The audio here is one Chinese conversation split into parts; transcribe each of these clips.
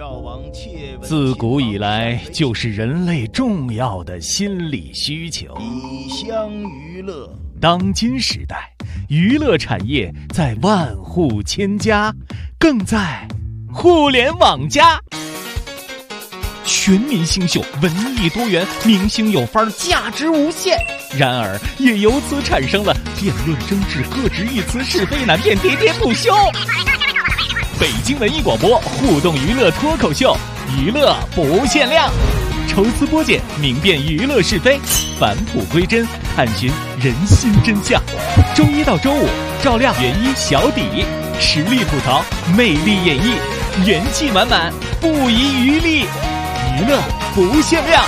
自古以来就是人类重要的心理需求。 以乡娱乐。 当今时代，娱乐产业在万户千家，更在互联网加。全民新秀，文艺多元，明星有范儿，价值无限。然而，也由此产生了辩论争执、各执一词、是非难辨、喋喋不休。北京文艺广播互动娱乐脱口秀，娱乐不限量，抽丝剥茧，明辨娱乐是非，返璞归真，探寻人心真相。周一到周五，照亮原一小底，实力吐槽，魅力演绎，元气满满，不遗余力，娱乐不限量。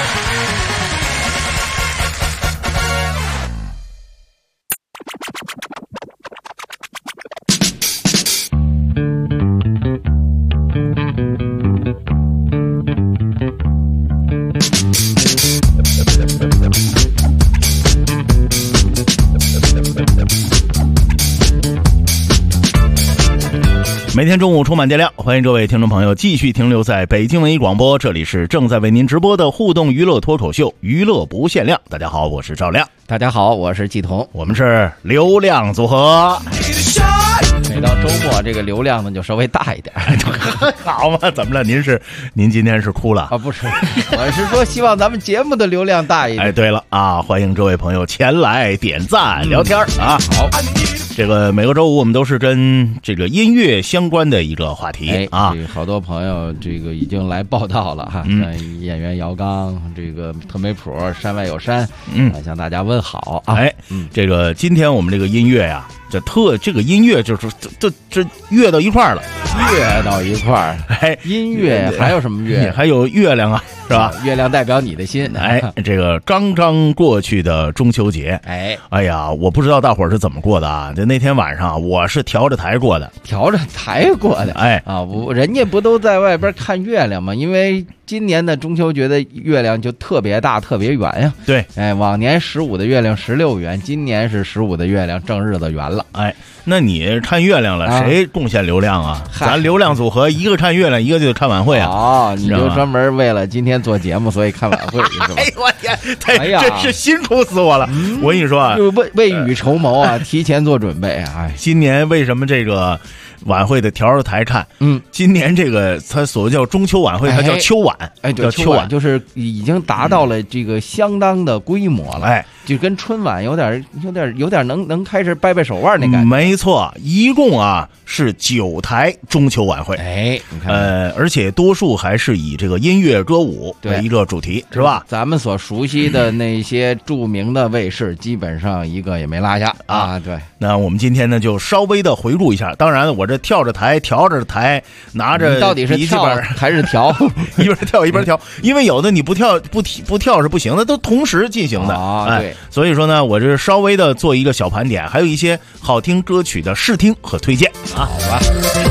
每天中午充满电量，欢迎各位听众朋友继续停留在北京文艺广播，这里是正在为您直播的互动娱乐脱口秀，娱乐不限量。大家好，我是赵亮。 大家好，我是季彤。 我们是流量组合。 每到周末，这个流量呢就稍微大一点。 好嘛，怎么了？您今天是哭了啊？不是，我是说希望咱们节目的流量大一点。 哎，对了啊，欢迎各位朋友前来点赞、聊天啊。 好， 这个每个周五我们都是跟这个音乐相关的一个话题啊。 这个好多朋友这个已经来报道了哈，演员姚刚，这个特美普，山外有山，向大家问好啊。 哎，这个今天我们这个音乐呀，这个音乐就是这乐到一块儿了， 乐到一块儿。哎，音乐还有什么乐？ 还有月亮啊，是吧？ 月亮代表你的心。 哎，这个刚刚过去的中秋节，哎呀，我不知道大伙儿是怎么过的啊？就那天晚上，我是调着台过的，哎啊，人家不都在外边看月亮吗？因为今年的中秋节的月亮就特别大、特别圆呀。 对， 哎，往年15的月亮16圆，今年是15的月亮正日子圆了。 哎，那你看月亮了，谁贡献流量啊？咱流量组合一个看月亮，一个就看晚会啊。 哦，你就专门为了今天做节目，所以看晚会是吧？ 哎，我天，真是辛苦死我了！我跟你说啊， 就未雨绸缪啊，提前做准备啊。哎， 今年为什么这个晚会的调着台看？今年这个它所谓叫中秋晚会，它叫秋晚， 叫秋晚，就是已经达到了这个相当的规模了，哎，就跟春晚有点能开始掰手腕那感觉。 没错，一共啊是9台中秋晚会， 哎，你看， 而且多数还是以这个音乐歌舞为一个主题，是吧？ 咱们所熟悉的那些著名的卫视，基本上一个也没落下啊。对， 那我们今天呢就稍微的回顾一下，当然我这调着台，拿着到底是跳还是调？ 一边跳一边调，因为有的你不跳是不行的，都同时进行的啊。对， 所以说呢，我这稍微的做一个小盘点，还有一些好听歌曲的试听和推荐啊。 好吧。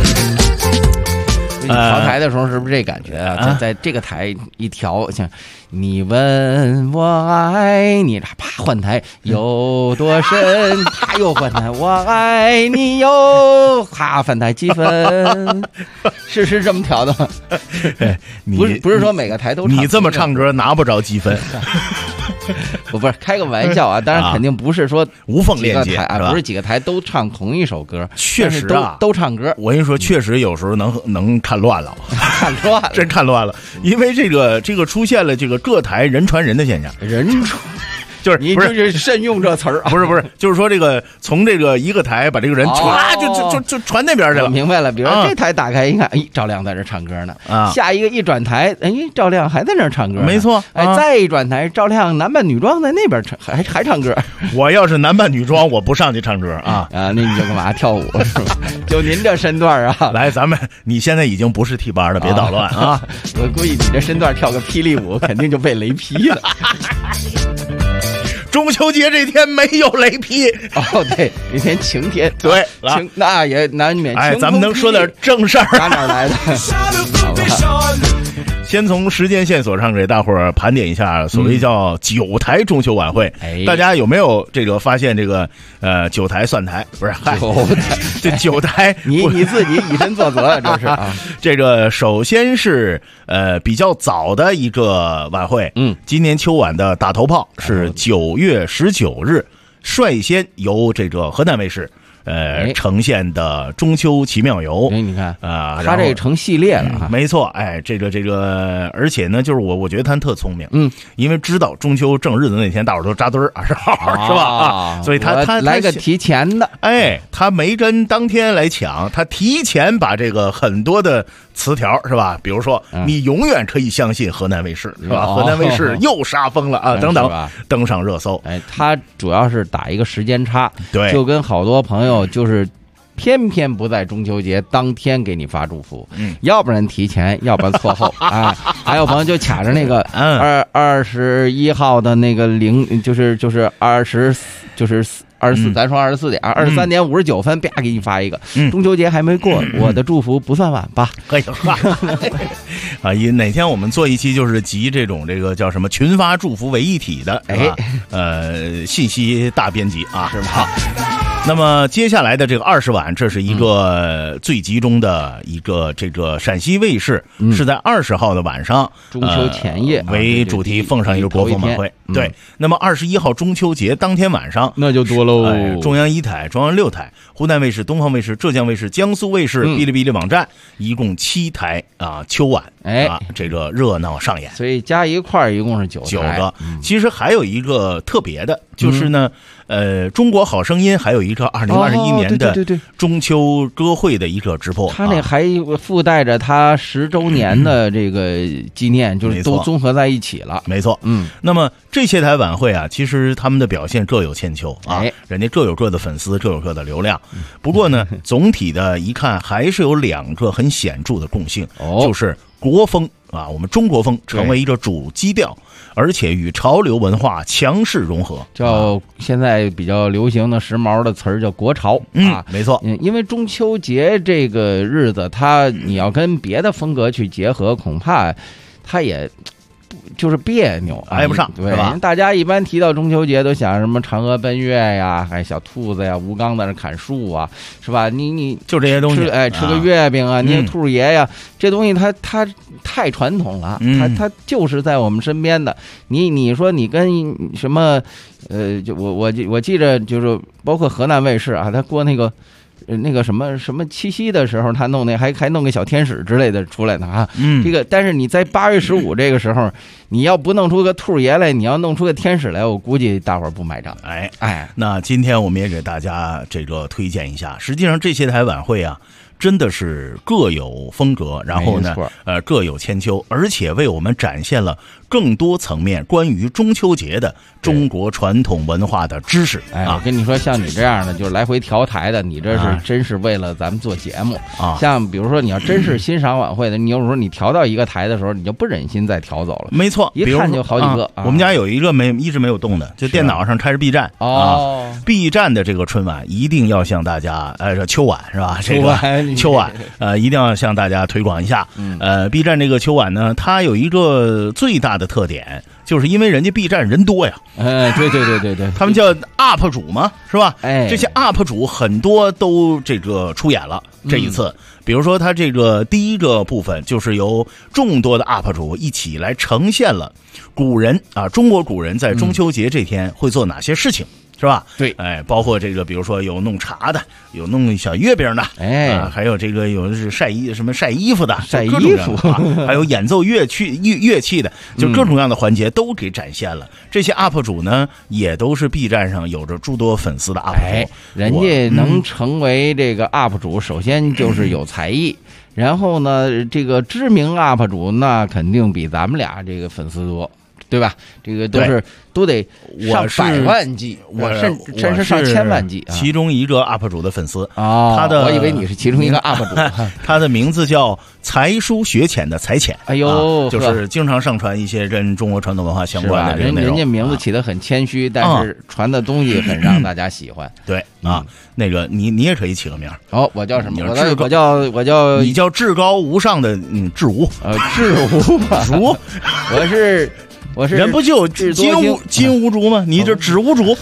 你调台的时候是不是这感觉啊？在这个台一调，像你问我爱你，啪换台有多深，啪又换台，我爱你又啪翻台几分，是这么调的吗？不是说每个台都唱， 你这么唱歌拿不着积分。 不是开个玩笑啊，当然肯定不是说无缝链接啊，不是几个台都唱同一首歌， 确实啊， 都唱歌。 我跟你说，确实有时候能看乱了，真看乱了，因为这个出现了这个各台人传人的现象，就是你就是慎用这词儿啊！ 不是，就是说这个从这个一个台把这个人唰就传那边去了。 明白了，比如说这台打开一看，哎，赵亮在这唱歌呢。下一个一转台，哎，赵亮还在那唱歌。 没错， 哎，再一转台，赵亮男扮女装在那边还唱歌。 我要是男扮女装，我不上去唱歌啊！ 那你就干嘛跳舞是吧？就您这身段啊！ 来，你现在已经不是替班了，别捣乱啊！ 我估计你这身段跳个霹雳舞，肯定就被雷劈了。 中秋节这天没有雷劈哦，对，那天晴天， 对， 那也难免。 哎，咱们能说点正事儿？ 打哪来的？好吧。 先从时间线索上给大伙儿盘点一下，所谓叫9台中秋晚会，大家有没有这个发现这个9台算台不是？这9台你自己以身作则，这是啊。 这个首先是比较早的一个晚会，今年秋晚的打头炮是9月19日，率先由这个河南卫视。呈现的中秋奇妙游， 你看他这成系列了哈， 没错，这个，而且呢，就是我觉得他特聪明，因为知道中秋正日子那天大伙都扎堆儿是吧？所以他来个提前的， 他没跟当天来抢，他提前把这个很多的词条是吧？比如说，你永远可以相信河南卫视是吧？河南卫视又杀疯了啊，等等，登上热搜。 他主要是打一个时间差， 对， 就跟好多朋友就是偏偏不在中秋节当天给你发祝福，要不然提前，要不然错后啊。还有朋友就卡着那个21号的那个就是20就是24，咱说24点23点59分，啪给你发一个。中秋节还没过，我的祝福不算晚吧？ 可以啊，哪天我们做一期就是集这个叫什么群发祝福为一体的，信息大编辑啊，是吧？那么接下来的这个20晚，这是一个最集中的一个这个陕西卫视是在20号的晚上， 中秋前夜为主题奉上一个国风晚会。对，那么21号中秋节当天晚上， 那就多喽。 中央1台、中央6台、湖南卫视、东方卫视、浙江卫视、江苏卫视、哔哩哔哩网站，一共7台啊，秋晚这个热闹上演。 所以加一块一共是9 个。其实还有一个特别的，就是呢。中国好声音还有一个2021年的中秋歌会的一个直播， 他那还附带着他10周年的这个纪念，就是都综合在一起了。 没错，那么这些台晚会啊，其实他们的表现各有千秋啊，人家各有各的粉丝，各有各的流量。不过呢，总体的一看还是有2个很显著的共性，就是国风啊，我们中国风成为一个主基调。而且与潮流文化强势融合， 叫现在比较流行的时髦的词儿叫国潮啊， 没错。 因为中秋节这个日子，你要跟别的风格去结合，恐怕它也就是别扭， 挨不上， 对吧？ 大家一般提到中秋节都想什么嫦娥奔月呀，还小兔子呀，吴刚在那砍树啊，是吧？你就这些东西， 吃个月饼啊，捏兔爷呀，这东西它太传统了，它就是在我们身边的。你说你跟什么就我记着，就是包括河南卫视啊，他过那个什么七夕的时候，他弄那还弄个小天使之类的出来的啊。这个但是你在8月15这个时候，你要不弄出个兔爷来，你要弄出个天使来，我估计大伙儿不买账。 那今天我们也给大家这个推荐一下，实际上这些台晚会啊。真的是各有风格，然后呢，各有千秋，而且为我们展现了更多层面关于中秋节的中国传统文化的知识。 我跟你说，像你这样的，就是来回调台的，你这是真是为了咱们做节目啊。像比如说，你要真是欣赏晚会的，你有时候你调到一个台的时候，你就不忍心再调走了。 没错， 一看就好几个。 我们家有一个一直没有动的，就电脑上开着 B 站B 站的这个春晚一定要向大家秋晚是吧？这个秋晚一定要向大家推广一下。B 站这个秋晚呢，它有一个最大的特点，就是因为人家 B 站人多呀。 对， 他们叫 UP 主嘛，是吧？这些 UP 主很多都这个出演了这一次。比如说，他这个第一个部分就是由众多的 UP 主一起来呈现了古人啊，中国古人在中秋节这天会做哪些事情。是吧？ 对， 包括这个，比如说有弄茶的，有弄小月饼的，还有这个有是晒衣服的， 晒衣服， 还有演奏乐器的，就各种各样的环节都给展现了。这些 UP 主呢，也都是 B 站上有着诸多粉丝的 UP 主。 人家能成为这个 UP 主，首先就是有才艺。然后呢，这个知名 UP 主那肯定比咱们俩这个粉丝多。 对吧？这个都得上百万计，甚至上千万计。 其中一个 UP 主的粉丝我以为你是其中一个 UP 主。 他的名字叫才疏学浅的才浅， 哎呦， 就是经常上传一些跟中国传统文化相关的这个内容。 人家名字起得很谦虚，但是传的东西很让大家喜欢。 对啊，那个你也可以起个名。 我叫什么？我叫你叫至高无上的至无至无吧？ 竹， 我是人不就金无竹吗？你这止无竹。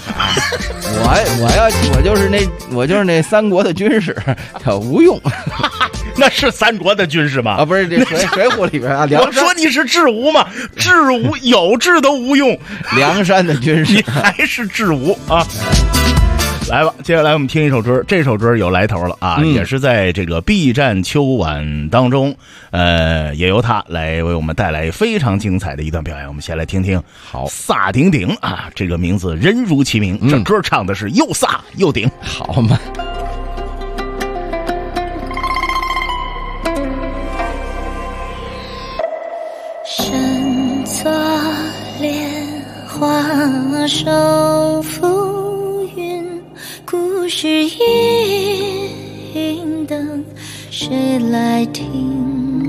我就是那三国的军师叫吴用。 那是三国的军师吗？ 不是这水浒里边啊。 我说你是至无嘛，至无有志都无用。 梁山的军师， 你还是至无啊？来吧，接下来我们听一首歌，这首歌有来头了啊，也是在这个 B 站秋晚当中，也由他来为我们带来非常精彩的一段表演。我们先来听听， 好， 萨顶顶啊，这个名字人如其名，这歌唱的是又飒又顶， 好嘛。 身作莲花手浮云，故事应等谁来听？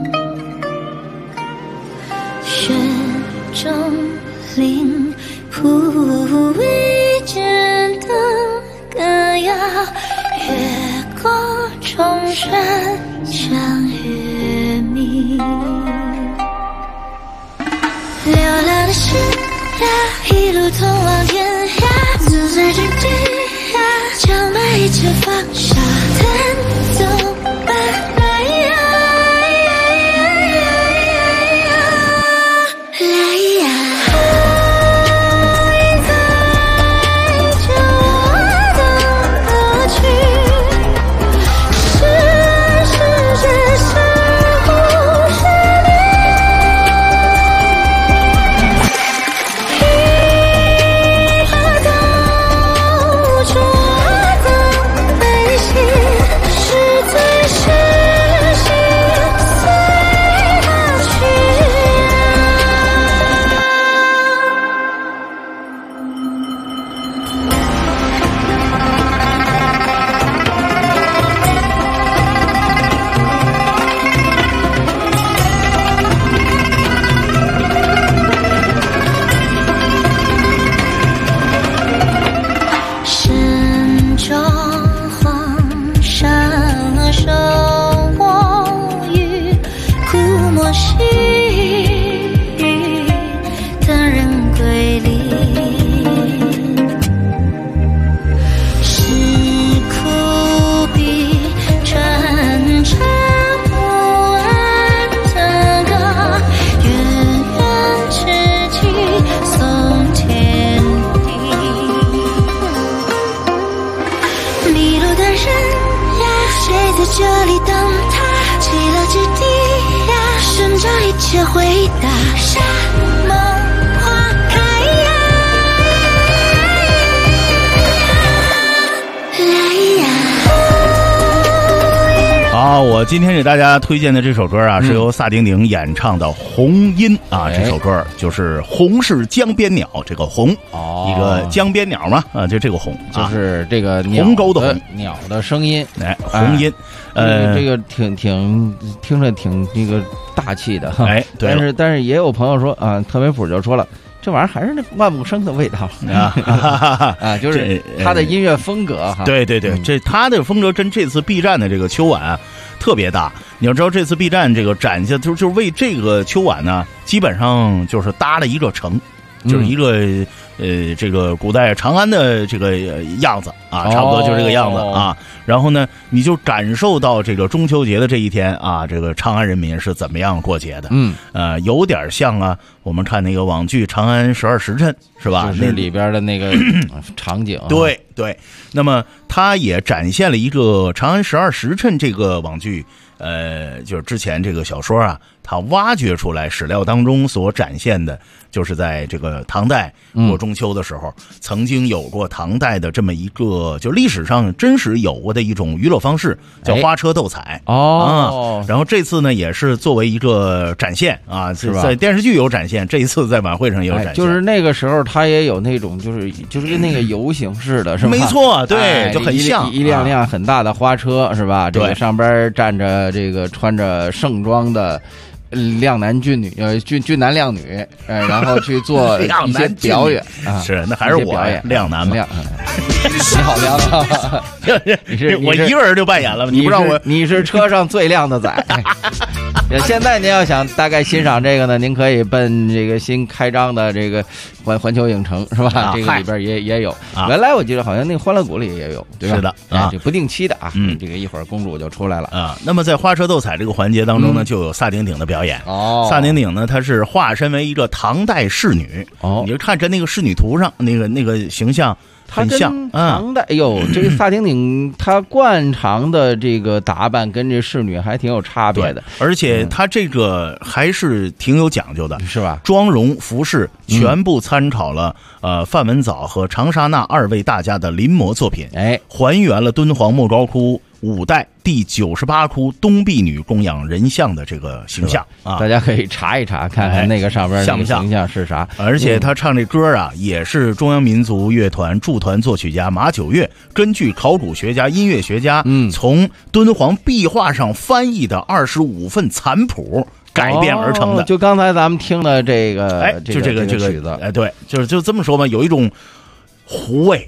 雪中灵铺一盏灯，更要越过重山向月明。流浪的诗呀，一路通往天涯，自在之地呀，将把一切放下，弹奏吧，来呀，来呀，爱在这我的歌曲，世界是故事。这里等他，极乐之地呀，寻找一切回答，沙梦花开呀，来呀。 好，我今天给大家推荐的这首歌啊，是由萨顶顶演唱的《红音》啊，这首歌就是红是江边鸟，这个红，一个江边鸟嘛，就这个红， 就是这个鸿沟的鸿， 鸟的声音， 哎，红音。 这个听着挺这个大气的哈， 哎，对。 但是也有朋友说啊，特别谱就说了，这玩意儿还是那万木生的味道啊，就是他的音乐风格哈。 对对对，这他的风格跟这次 B 站的这个秋晚啊特别大。你要知道，这次 B 站这个展现就是为这个秋晚呢，基本上就是搭了一个城。就是一个这个古代长安的这个样子啊，差不多就这个样子啊。然后呢，你就感受到这个中秋节的这一天啊，这个长安人民是怎么样过节的。有点像啊，我们看那个网剧《长安12时辰》是吧？ 就是里边的那个场景。 对对。那么它也展现了一个《长安12时辰》这个网剧就是之前这个小说啊，它挖掘出来史料当中所展现的，就是在这个唐代过中秋的时候，曾经有过唐代的这么一个，就历史上真实有过的一种娱乐方式，叫花车斗彩。然后这次呢，也是作为一个展现啊，在电视剧有展现，这一次在晚会上也有展现。 就是那个时候，它也有那种，就是跟那个游行似的，是吧？ 没错，对，就很像一辆辆很大的花车，是吧？这个上边站着这个穿着盛装的靓男俊女，俊男靓女，然后去做一些表演啊。 是，那还是我靓男嘛？ 你好靓啊！ 我一个人就扮演了，你不让我？ 你是车上最靓的仔。现在您要想大概欣赏这个呢，您可以奔这个新开张的这个环球影城，是吧？这个里边也有。原来我记得好像那个欢乐谷里也有，对吧？ 是的这不定期的啊。这个一会儿公主就出来了啊。那么在花车斗彩这个环节当中呢，就有萨顶顶的表演。萨顶顶呢，她是化身为一个唐代仕女。你就看着那个仕女图上那个形象。很像唐代，哎呦，这个萨顶顶她惯常的这个打扮跟这仕女还挺有差别的， 而且她这个还是挺有讲究的， 是吧？ 妆容服饰全部参考了范文藻和长沙那2位大家的临摹作品，还原了敦煌莫高窟5代第98窟东壁女供养人像的这个形象啊， 大家可以查一查，看看那个上边那个形象是啥。 而且他唱这歌啊，也是中央民族乐团驻团作曲家马九月根据考古学家、音乐学家从敦煌壁画上翻译的25份残谱改编而成的。 就刚才咱们听的这个， 就这个曲子， 对，就这么说吧，有一种胡味，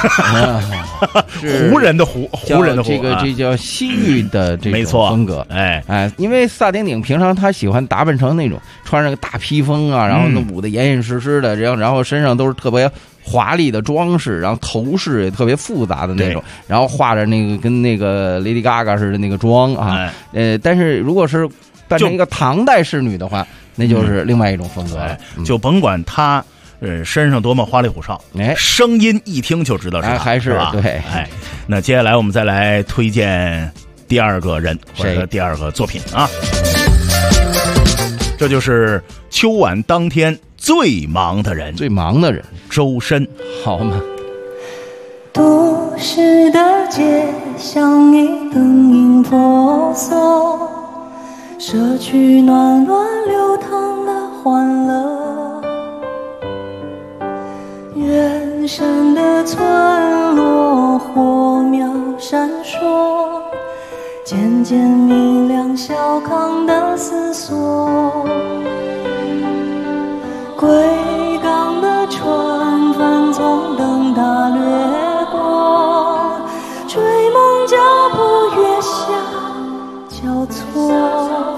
胡人的胡这叫西域的这种风格，因为萨顶顶平常他喜欢打扮成那种穿着个大披风啊，然后那舞的严严实实的，然后身上都是特别华丽的装饰，然后头饰也特别复杂的那种，然后画着那个跟那个 Lady Gaga 似的那个妆啊，但是如果是扮成一个唐代仕女的话，那就是另外一种风格了， 就甭管他。身上多么花里胡哨，声音一听就知道是他， 还是吧？对， 那接下来我们再来推荐第二个人或者第二个作品啊，这就是秋晚当天最忙的人，周深， 好吗？ 都市的街巷里灯影婆娑，社区暖暖流淌的欢乐。远山的村落火苗闪烁，渐渐明亮小康的思索。归港的船帆从灯塔掠过，追梦脚步月下交错。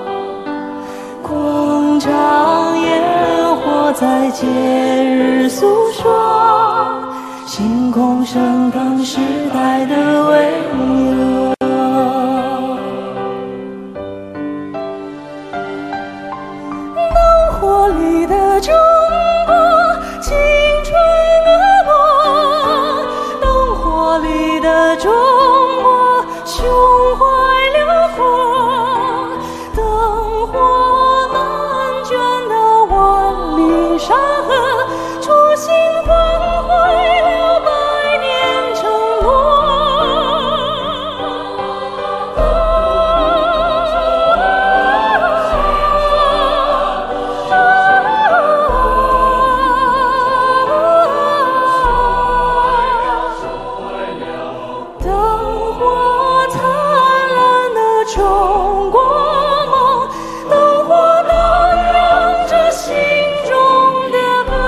广场烟火在节日诉说，星空升腾时代的巍峨。灯火里的中国，青春的梦，灯火里的中国，胸怀辽阔，灯火漫卷的万里山河，初心换回了百年承诺。灯火灿烂的中国梦，灯火荡漾着心中的歌。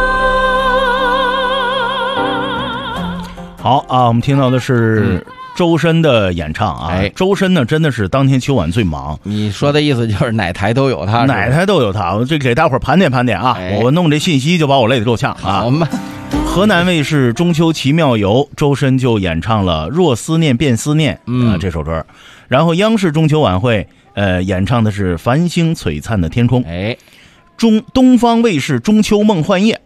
好啊，我们听到的是周深的演唱啊。周深呢，真的是当天秋晚最忙。 你说的意思就是哪台都有他， 哪台都有他。我这给大伙儿盘点盘点啊，我弄这信息就把我累得够呛啊。 好嘛。 河南卫视中秋奇妙游，周深就演唱了《若思念便思念》这首歌。然后央视中秋晚会演唱的是繁星璀璨的天空。 哎， 东方卫视中秋梦幻夜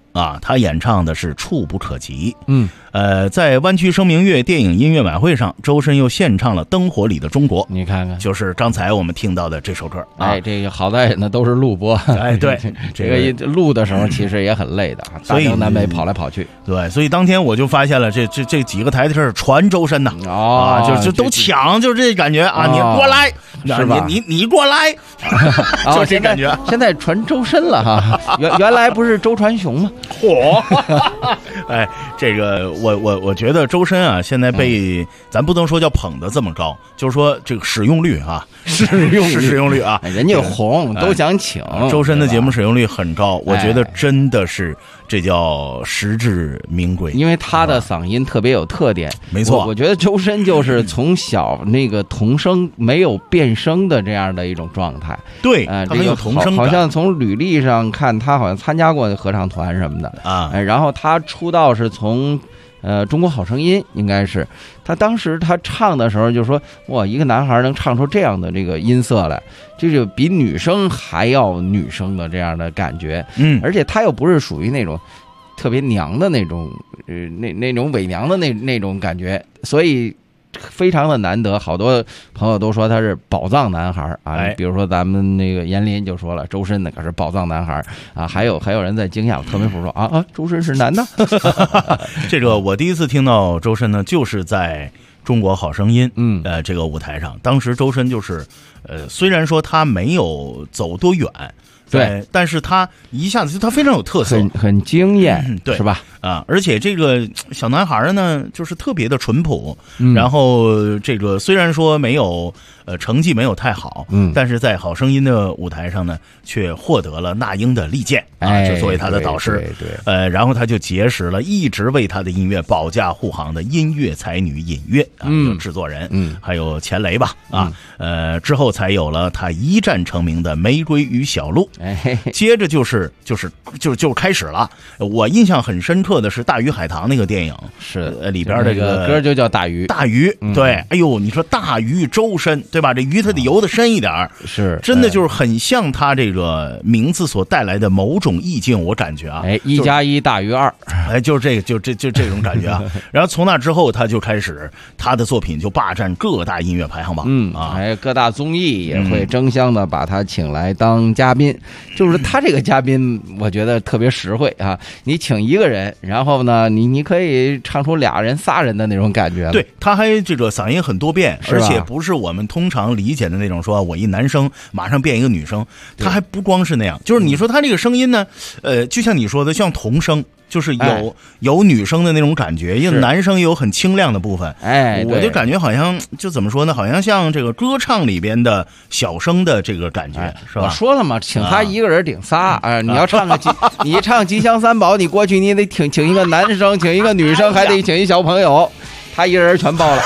啊，他演唱的是《触不可及》。在湾区声明月电影音乐晚会上，周深又献唱了《灯火里的中国》， 你看看， 就是刚才我们听到的这首歌。 这个好在呢都是录播， 对， 这个录的时候其实也很累的，大江南北跑来跑去。 对，所以当天我就发现了这几个台的事传周深呐，就都抢，就是这感觉啊，你过来， 是吧？ 你过来，就这感觉。 现在传周深了哈，原来不是周传雄吗？ 嚯！哎，这个我觉得周深啊，现在被咱不能说叫捧得这么高，就是说这个使用率啊，使用率啊， 人家红都想请。 周深的节目使用率很高，我觉得真的是这叫实至名归， 因为他的嗓音特别有特点。 没错， 我觉得周深就是从小那个童声没有变声的这样的一种状态。 对，他很有童声感， 好像从履历上看，他好像参加过合唱团什么的啊。 然后他出道是从中国好声音，应该是他当时他唱的时候就说，哇，一个男孩能唱出这样的这个音色来，这就比女生还要女生的这样的感觉。而且他又不是属于那种特别娘的那种那种伪娘的那种感觉，所以非常的难得。好多朋友都说他是宝藏男孩啊，比如说咱们那个严林就说了，周深那可是宝藏男孩啊。还有人在惊讶，特别服说啊，周深是男的。 这个我第一次听到周深呢，就是在中国好声音这个舞台上，当时周深就是虽然说他没有走多远。对，但是他一下子他非常有特色， 很惊艳，对，是吧？ 啊，而且这个小男孩呢，就是特别的淳朴，然后这个虽然说没有成绩没有太好，但是在好声音的舞台上呢，却获得了那英的力荐啊，就作为他的导师， 对， 然后他就结识了一直为他的音乐保驾护航的音乐才女尹月啊，有制作人，还有钱雷吧啊，之后才有了他一战成名的《玫瑰与小鹿》。接着就开始了。我印象很深刻的是《大鱼海棠》那个电影， 是里边的这个歌就叫大鱼。 对，哎呦，你说大鱼周深，对吧？这鱼它得游得深一点， 是真的就是很像他这个名字所带来的某种意境，我感觉啊 ，1+1大于2， 就是这种感觉啊。然后从那之后，他就开始他的作品就霸占各大音乐排行榜， 各大综艺也会争相的把他请来当嘉宾。就是他这个嘉宾，我觉得特别实惠啊！你请一个人，然后呢，你可以唱出俩人、仨人的那种感觉。 对，他还这个嗓音很多变，而且不是我们通常理解的那种说我一男生马上变一个女生，他还不光是那样，就是你说他这个声音呢，就像你说的，像童声。就是有女生的那种感觉，因为男生也有很清亮的部分。我就感觉好像就怎么说呢？好像像这个歌唱里边的小生的这个感觉，是吧？ 我说了嘛，请他一个人顶仨。你要唱你唱吉祥三宝，你过去你得请一个男生，请一个女生，还得请一小朋友，他一个人全包了。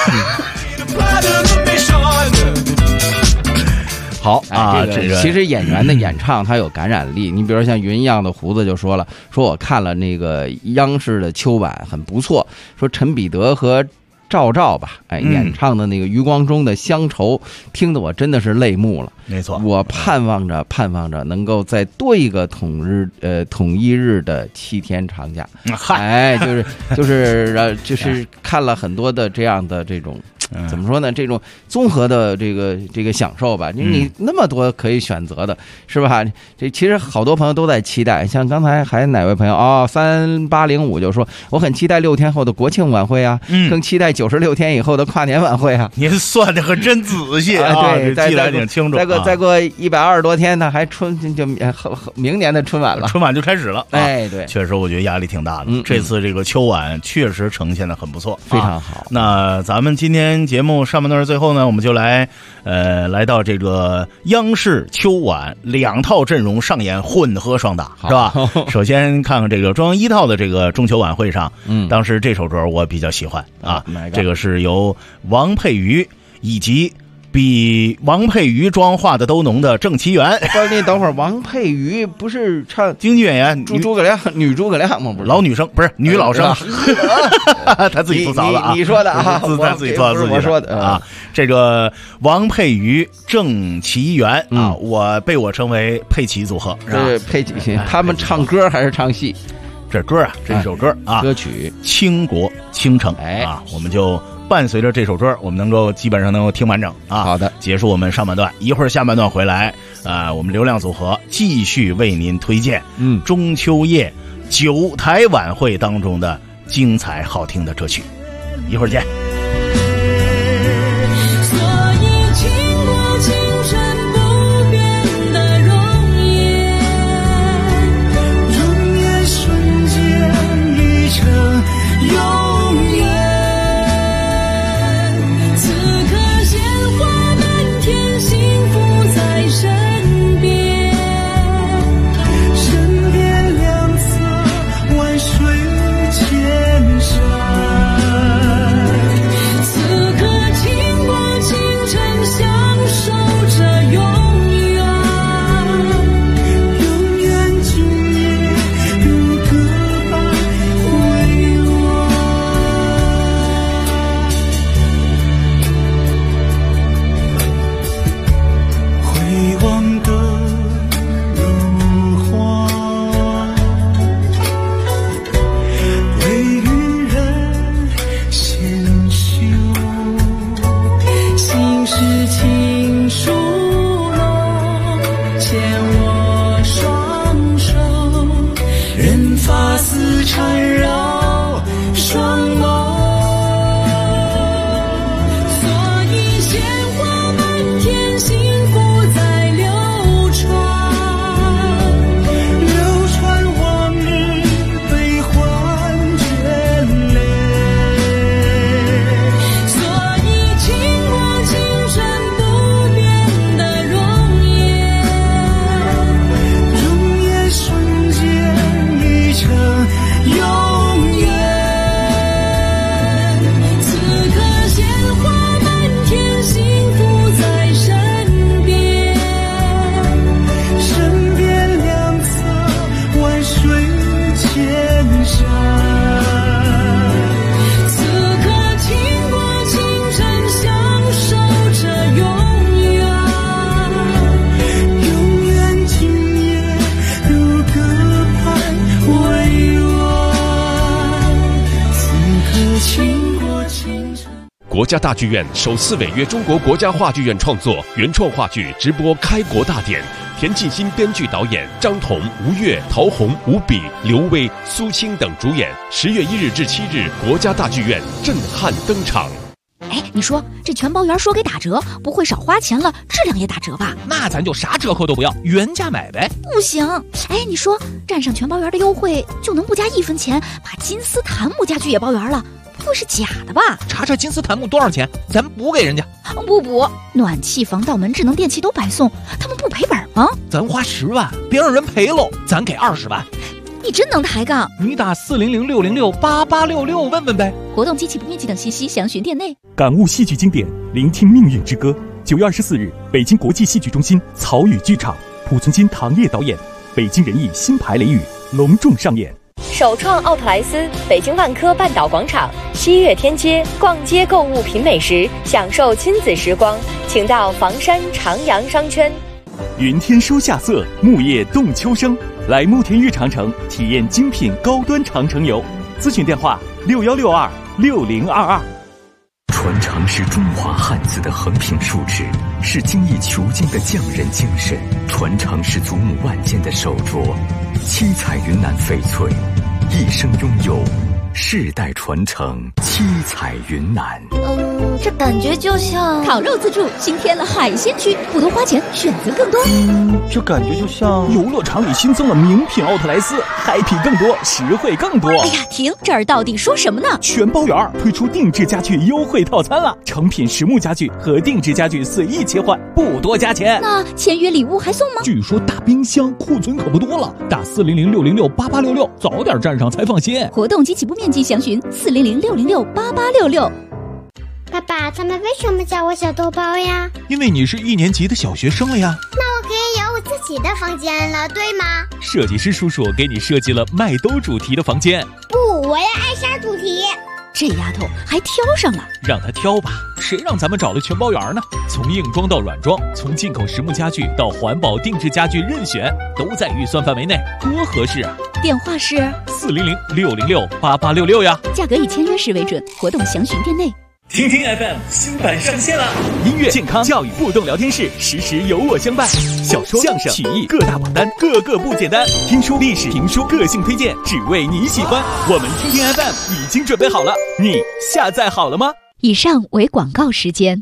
好啊，这个其实演员的演唱他有感染力。你比如像云一样的胡子就说了，说我看了那个央视的秋晚很不错，说陈彼得和赵吧，演唱的那个余光中的乡愁，听得我真的是泪目了。 没错， 我盼望着能够再多一个统一日的7天长假。就是看了很多的这样的这种。怎么说呢？这种综合的这个享受吧，你那么多可以选择的，是吧？这其实好多朋友都在期待，像刚才还哪位朋友3805就说我很期待6天后的国庆晚会啊，更期待96天以后的跨年晚会啊。 您算的可真仔细啊， 对， 记得挺清楚。 再过120多天呢，还就明年的春晚了， 春晚就开始了。 对， 确实我觉得压力挺大的。这次这个秋晚确实呈现的很不错， 非常好。 那咱们今天节目上半段最后呢，我们就来到这个央视秋晚2套阵容上演混合双打，是吧？首先看看这个中央1套的这个中秋晚会上，当时这首歌我比较喜欢啊，这个是由王佩瑜以及比王佩瑜妆化的都浓的郑其元。 你等会儿，王佩瑜不是唱京剧演员诸葛亮女诸葛亮吗？不是老女生，不是女老生，他自己吐槽的啊， 你说的啊， 他自己吐槽自己， 我说的啊。这个王佩瑜、郑其元啊，我被我称为佩奇组合，是吧？ 佩奇，他们唱歌还是唱戏？ 这歌啊，这首歌啊， 歌曲 《倾国倾城》啊，我们就伴随着这首歌，我们基本上能够听完整啊。 好的， 结束我们上半段，一会儿下半段回来我们流量组合继续为您推荐中秋夜9台晚会当中的精彩好听的歌曲，一会儿见。 国家大剧院首次违约中国国家话剧院创作原创话剧直播开国大典，田沁鑫编剧导演，张彤、吴越、陶虹、吴比、刘威、苏青等主演。10月1日至7日，国家大剧院震撼登场。 哎，你说这全包圆说给打折，不会少花钱了，质量也打折吧？ 那咱就啥折扣都不要，原价买呗。 不行，哎，你说站上全包圆的优惠就能不加1分钱，把金丝檀木家具也包圆了，不会是假的吧？ 查查金丝檀木多少钱，咱补给人家。 不补，暖气、防盗门、智能电器都白送，他们不赔本吗？ 咱花10万，别让人赔喽，咱给20万。 你真能抬杠！ 你打400-606-8866问问呗。 活动机器不面积等信息详询店内。 感悟戏剧经典，聆听命运之歌。9月24日，北京国际戏剧中心草语剧场，濮存昕、唐烨导演，北京人艺新牌雷雨隆重上演。 首创奥特莱斯，北京万科半岛广场7月天街，逛街购物品美食，享受亲子时光，请到房山长阳商圈。 云天收夏色，木叶动秋声。来慕田峪长城体验精品高端长城游，咨询电话61626022。 传承是中华汉字的横平竖直，是精益求精的匠人精神；传承是祖母万间的手镯，七彩云南翡翠，一生拥有，世代传承，七彩云南。 这感觉就像烤肉自助新添了海鲜区，不多花钱，选择更多。 这感觉就像游乐场里新增了名品奥特莱斯，happy更多，实惠更多。 哎呀，停！这儿到底说什么呢？ 全包圆推出定制家具优惠套餐了，成品实木家具和定制家具随意切换，不多加钱。 那签约礼物还送吗？ 据说大冰箱库存可不多了，打400-606-8866，早点站上才放心。 活动及起步面积详询400-606-8866。 爸爸，他们为什么叫我小豆包呀？ 因为你是1年级的小学生了呀。 那我可以有我自己的房间了，对吗？ 设计师叔叔给你设计了麦兜主题的房间。 不，我要艾莎主题。 这丫头还挑上了， 让她挑吧，谁让咱们找了全包圆呢？从硬装到软装，从进口实木家具到环保定制家具，任选，都在预算范围内，多合适啊！ 电话是 400-606-8866呀， 价格以签约时为准，活动详询店内。 听听 FM 新版上线了，音乐、健康、教育、互动聊天室，时时有我相伴。小说、相声、曲艺各大榜单，个个不简单。听书、历史、评书，个性推荐，只为你喜欢。我们听听 FM 已经准备好了，你下载好了吗？ 以上为广告时间。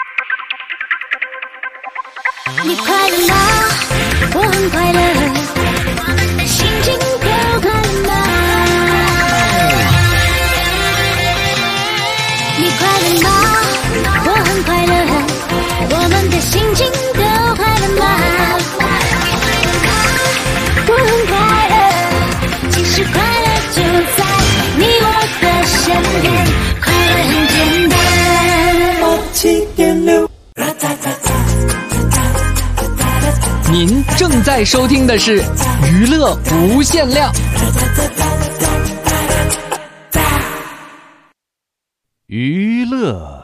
你快乐吗？我很快乐，心情够快乐吗？你快乐吗？我很快乐，我们的心情都快乐吗？我很快乐，其实快乐就在你我的身边，快乐很简单。7.6 您正在收听的是娱乐无限量。 娱乐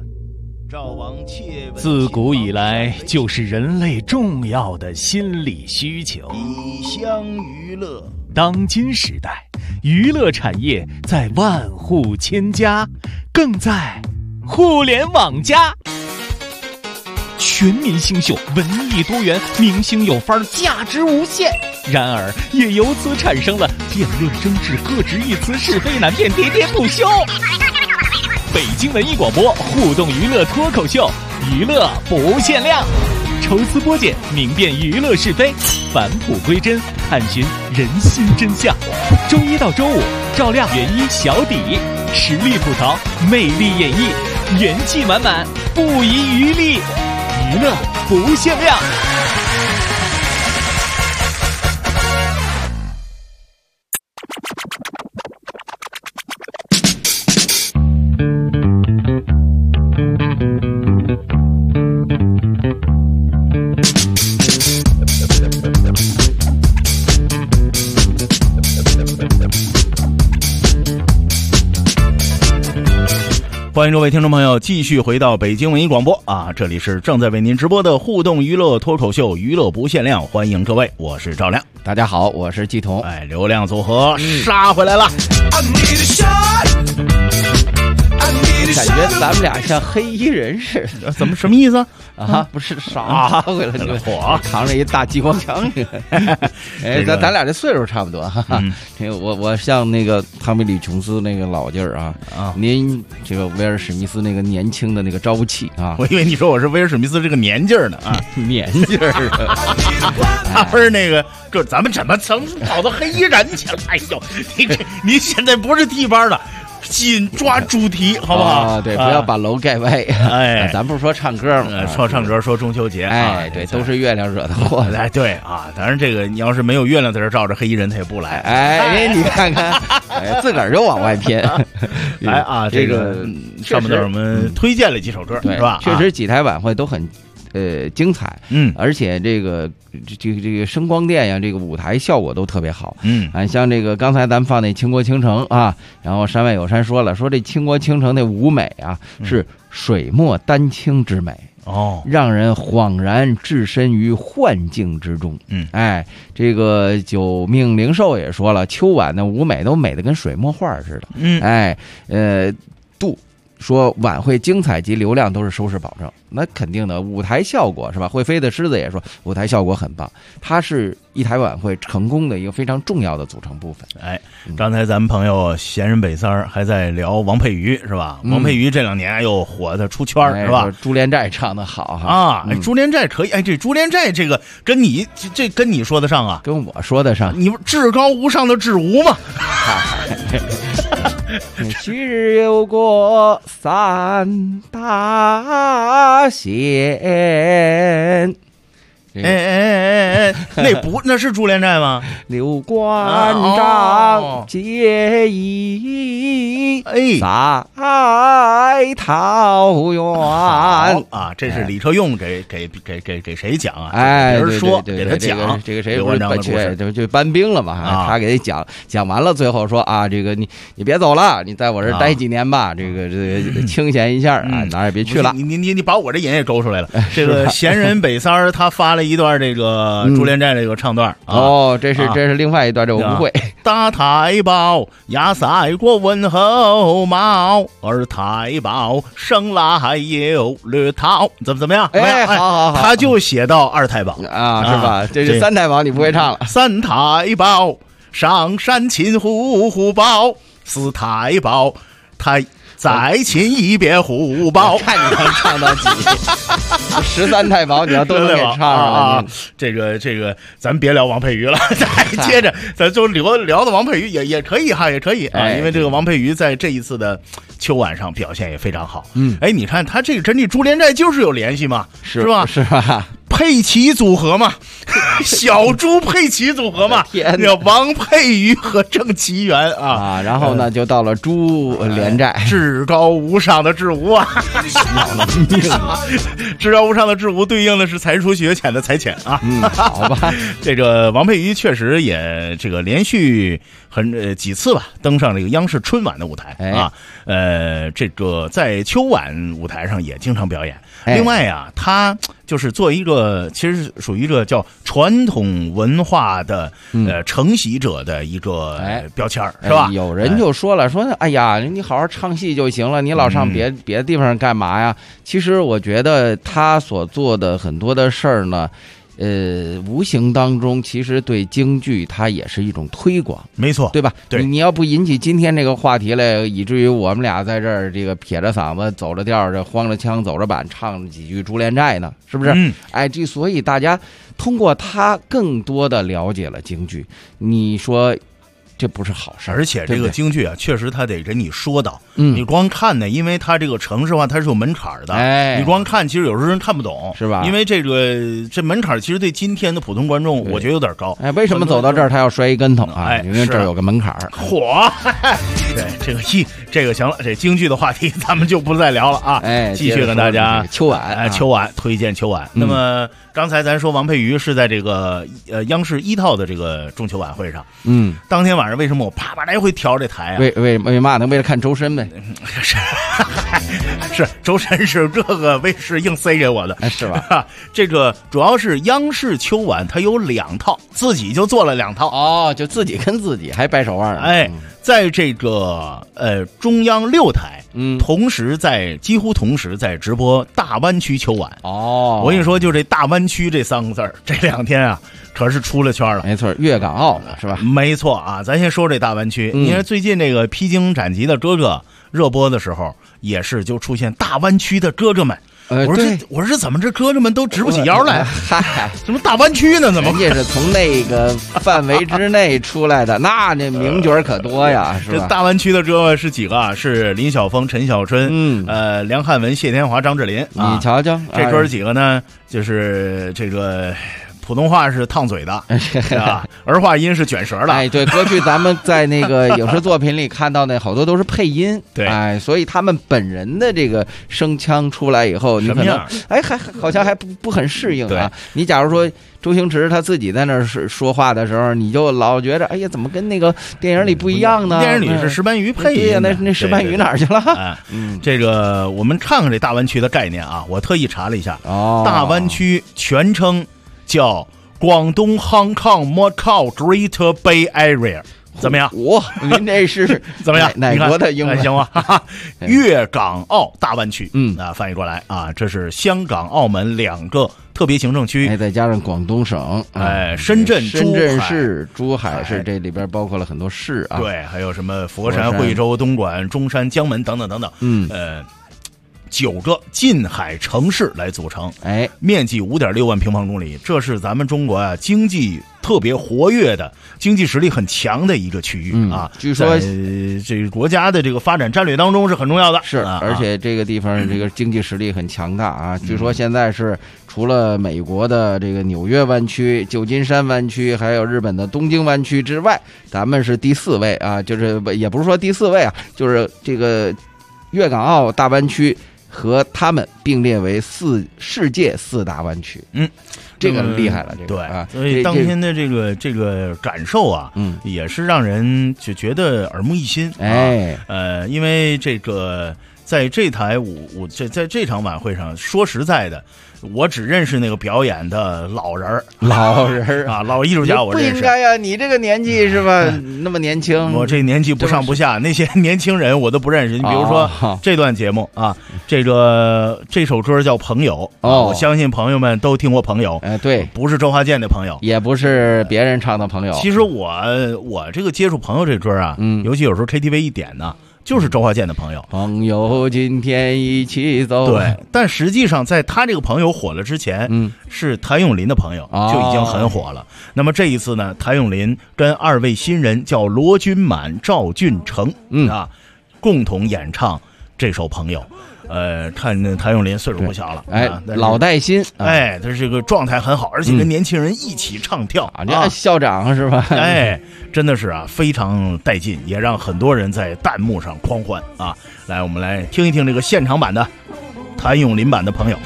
自古以来就是人类重要的心理需求。 以相娱乐， 当今时代，娱乐产业在万户千家，更在互联网加。全民星秀，文艺多元，明星有范儿，价值无限。然而，也由此产生了辩论争执、各执一词、是非难辨、喋喋不休。北京文艺广播互动娱乐脱口秀，娱乐不限量，抽丝剥茧，明辨娱乐是非，返璞归真，探寻人心真相。周一到周五，赵亮、元一、小底，实力吐槽，魅力演绎，元气满满，不遗余力，娱乐不限量。 欢迎各位听众朋友继续回到北京文艺广播啊！这里是正在为您直播的互动娱乐脱口秀，娱乐不限量，欢迎各位，我是赵亮。 大家好，我是季彤。 哎，流量组合杀回来了。 感觉咱们俩像黑衣人似的， 怎么什么意思啊？不是杀回来这个火，扛着一大激光枪。哎，咱俩这岁数差不多哈。我像那个汤米·李琼斯那个老劲儿啊，您这个威尔史密斯那个年轻的那个朝气啊。 我以为你说我是威尔史密斯这个年劲儿呢啊， 年劲儿。 他不是那个，这咱们怎么跑到黑衣人去了？哎呦，你现在不是替班了。紧抓主题，好不好？ 啊，对，不要把楼盖歪。 哎， 咱不是说唱歌吗？ 说唱歌，说中秋节。 哎，对，都是月亮惹的祸。 哎，对啊，当然这个你要是没有月亮在这照着，黑衣人他也不来。 哎，你看看，哎，自个儿就往外偏。 来啊，这个上面我们推荐了几首歌，是吧？ 确实几台晚会都很精彩，而且这个声光电呀，这个舞台效果都特别好，像这个刚才咱们放那《倾国倾城》啊，然后山外有山说这《倾国倾城》那舞美啊，是水墨丹青之美哦，让人恍然置身于幻境之中。哎，这个九命灵寿也说了，秋晚的舞美都美得跟水墨画似的。哎，说晚会精彩及流量都是收视保证，那肯定的，舞台效果是吧？会飞的狮子也说舞台效果很棒，它是一台晚会成功的一个非常重要的组成部分。 哎，刚才咱们朋友闲人北三儿还在聊王佩瑜是吧？王佩瑜这2年又火的出圈是吧？ 珠帘寨唱的好哈啊！珠帘寨可以，哎，这珠帘寨这个跟你说得上啊？ 跟我说得上？ 你至高无上的至无嘛？ 昔日有过3大仙， 那是珠帘寨吗？ 刘关张结义，在桃园啊，这是李车用给谁讲啊？ 哎， 别人说对给他讲， 这个谁不是就搬兵了嘛？他给他讲完了，最后说啊，这个你别走了，你在我这儿待几年吧，这个清闲一下啊，哪儿也别去了。 你把我这瘾也勾出来了。这个闲人北三儿他发了一段这个珠帘寨这个唱段哦，这是另外一段，这我不会。 大太保压塞过文侯茂，而太保生来有略逃，怎么样？ 哎，好， 他就写到二太保啊，是吧？这是三太保，你不会唱了。 三太保上山擒虎豹，四太保他再擒一别虎豹。 看你能唱到几？13太保你要都能给唱上啊！这个，咱别聊王佩瑜了，再接着咱就聊的王佩瑜也可以哈，也可以啊，因为这个王佩瑜在这一次的秋晚上表现也非常好。你看他这个跟这珠帘寨就是有联系嘛，是吧？ 是吧？ 佩奇组合嘛，小猪佩奇组合嘛，叫王佩瑜和郑其元啊。 然后呢，就到了珠帘寨， 至高无上的智无啊，至高无上的智无对应的是才疏学浅的才浅啊。 好吧， 这个王佩瑜确实也这个连续几次吧登上这个央视春晚的舞台啊。这个在秋晚舞台上也经常表演。另外啊，他就是做一个其实属于一个叫传统文化的承袭者的一个标签是吧？ 有人就说了，说哎呀，你好好唱戏就行了，你老上别的地方干嘛呀？其实我觉得他所做的很多的事儿呢，无形当中其实对京剧它也是一种推广， 没错， 对吧？ 对， 你要不引起今天这个话题来，以至于我们俩在这儿这个撇着嗓子走着调，这慌着腔走着板唱几句珠帘寨呢，是不是？所以大家通过他更多的了解了京剧，你说这不是好事。 而且这个京剧啊，确实他得给你说到，你光看呢，因为他这个城市化它是有门槛的，你光看其实有时候人看不懂，是吧？因为这门槛其实对今天的普通观众我觉得有点高。 为什么走到这儿他要摔一跟头啊？因为这儿有个门槛。 嚯，对，这个行了，这京剧的话题咱们就不再聊了啊。继续跟大家秋晚推荐秋晚。那么刚才咱说王佩瑜是在这个央视1套的这个中秋晚会上，当天晚上为什么我啪来回调这台啊？ 为嘛呢？为了看周深呗。 是周深是这个卫视硬塞给我的， 是吧？ 这个主要是央视秋晚它有2套，自己就做了2套就自己跟自己还掰手腕呢。 在这个中央6台，几乎同时在直播大湾区秋晚。我跟你说，就这大湾区这3个字儿，这2天啊，可是出了圈了。 没错，粤港澳的是吧？ 没错啊，咱先说这大湾区。因为最近这个披荆斩棘的哥哥热播的时候，也是就出现大湾区的哥哥们。我说这怎么这哥哥们都直不起腰来？怎么大湾区呢？怎么？ 人家是从那个范围之内出来的，那名角可多呀，是吧？ 这大湾区的哥哥是几个啊？是林晓峰、陈小春，梁汉文、谢天华、张智霖。 你瞧瞧， 这哥几个呢，就是这个。普通话是烫嘴的，是吧？儿化音是卷舌的。 对，过去咱们在那个影视作品里看到的好多都是配音，对，所以他们本人的这个声腔出来以后，你可能还好像还不很适应啊。你假如说周星驰他自己在那儿说话的时候，你就老觉得哎呀，怎么跟那个电影里不一样呢？ 电影里是石斑鱼配音， 那石斑鱼哪儿去了？ 这个我们看看这大湾区的概念啊，我特意查了一下，大湾区全称叫广东 Hong Kong Macau Greater Bay Area， 怎么样？ 您这是怎么样？ 哪国的英文行吗？粤港澳大湾区，翻译过来啊，这是香港、澳门2个特别行政区， 再加上广东省， 深圳市、珠海市，这里边包括了很多市啊， 对，还有什么佛山、惠州、东莞、中山、江门等等等等，9个近海城市来组成，面积5.6万平方公里，这是咱们中国啊经济特别活跃的、经济实力很强的一个区域啊。 据说这个国家的这个发展战略当中是很重要的。 是，而且这个地方这个经济实力很强大啊。据说现在是除了美国的这个纽约湾区、旧金山湾区，还有日本的东京湾区之外，咱们是第4位啊，就是也不是说第4位啊，就是这个粤港澳大湾区和他们并列为世界4大湾区。这个厉害了，这个对啊， 所以当天的这个感受啊，也是让人就觉得耳目一新。因为这个在这台在这场晚会上，说实在的，我只认识那个表演的老人啊，老艺术家我认识。 不应该呀，你这个年纪是吧？那么年轻， 我这年纪不上不下，那些年轻人我都不认识。你比如说这段节目啊，这首歌叫《朋友》我相信朋友们都听过《朋友》。 对， 不是周华健的朋友， 也不是别人唱的朋友。 其实我这个接触朋友这歌啊，尤其有时候 KTV 一点呢，就是周华健的朋友。 朋友今天一起走。 对，但实际上在他这个朋友火了之前，是谭咏麟的朋友就已经很火了。那么这一次呢，谭咏麟跟2位新人叫罗君满、赵俊成共同演唱这首《朋友》。看谭咏麟岁数不小了， 老带新， 他这个状态很好，而且跟年轻人一起唱跳这校长是吧？ 真的是非常带劲，也让很多人在弹幕上狂欢啊！来，我们来听一听这个现场版的谭咏麟版的《朋友》。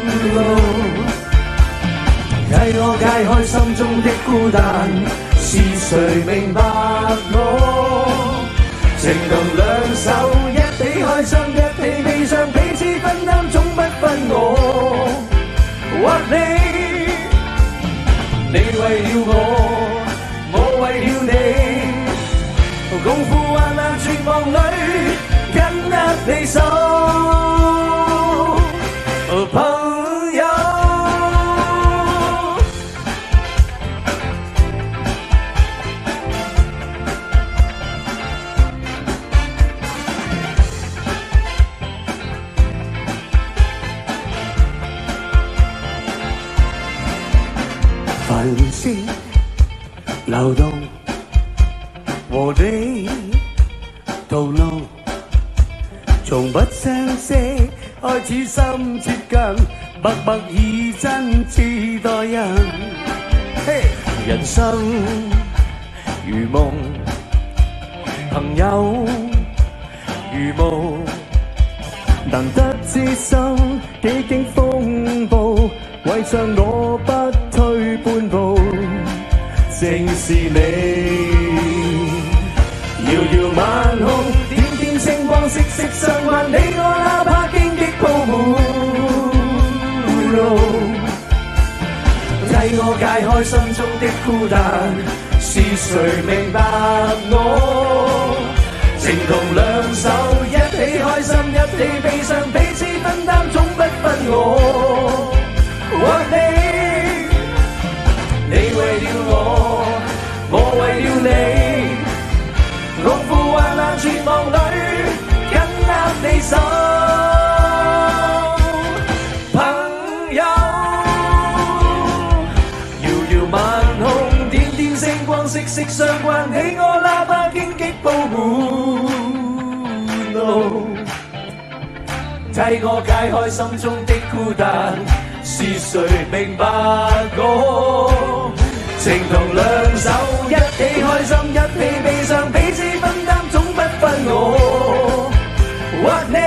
替我解開心中的孤單，是誰明白我？情同兩手，一起開心，一起悲傷，彼此分擔，總不分我或你。你為了我，我為了你，共赴患難絕望裏，緊握你手，朋友。繁星流動和你道路，從不相識開始心接近，默默以真摯待人。人生如夢，朋友如霧，難得知心幾經風暴，為着我不退半步，正是你。遙遙晚空，點點星光，息息相關，你我哪怕荊棘鋪滿路，替我解開心中的孤單，是誰明白我？情同兩手，一起開心，一起悲傷，彼此分擔，總不分我或你。你為了我，我為了你，共赴患難絕望裏，緊握你手，朋友。遙遙晚空，點點星光，息息相關，你我哪怕荊棘鋪滿路，替我解開心中的孤單，是誰明白我？情同兩手，一起開心，一起悲傷，彼此分擔，總不分我或你。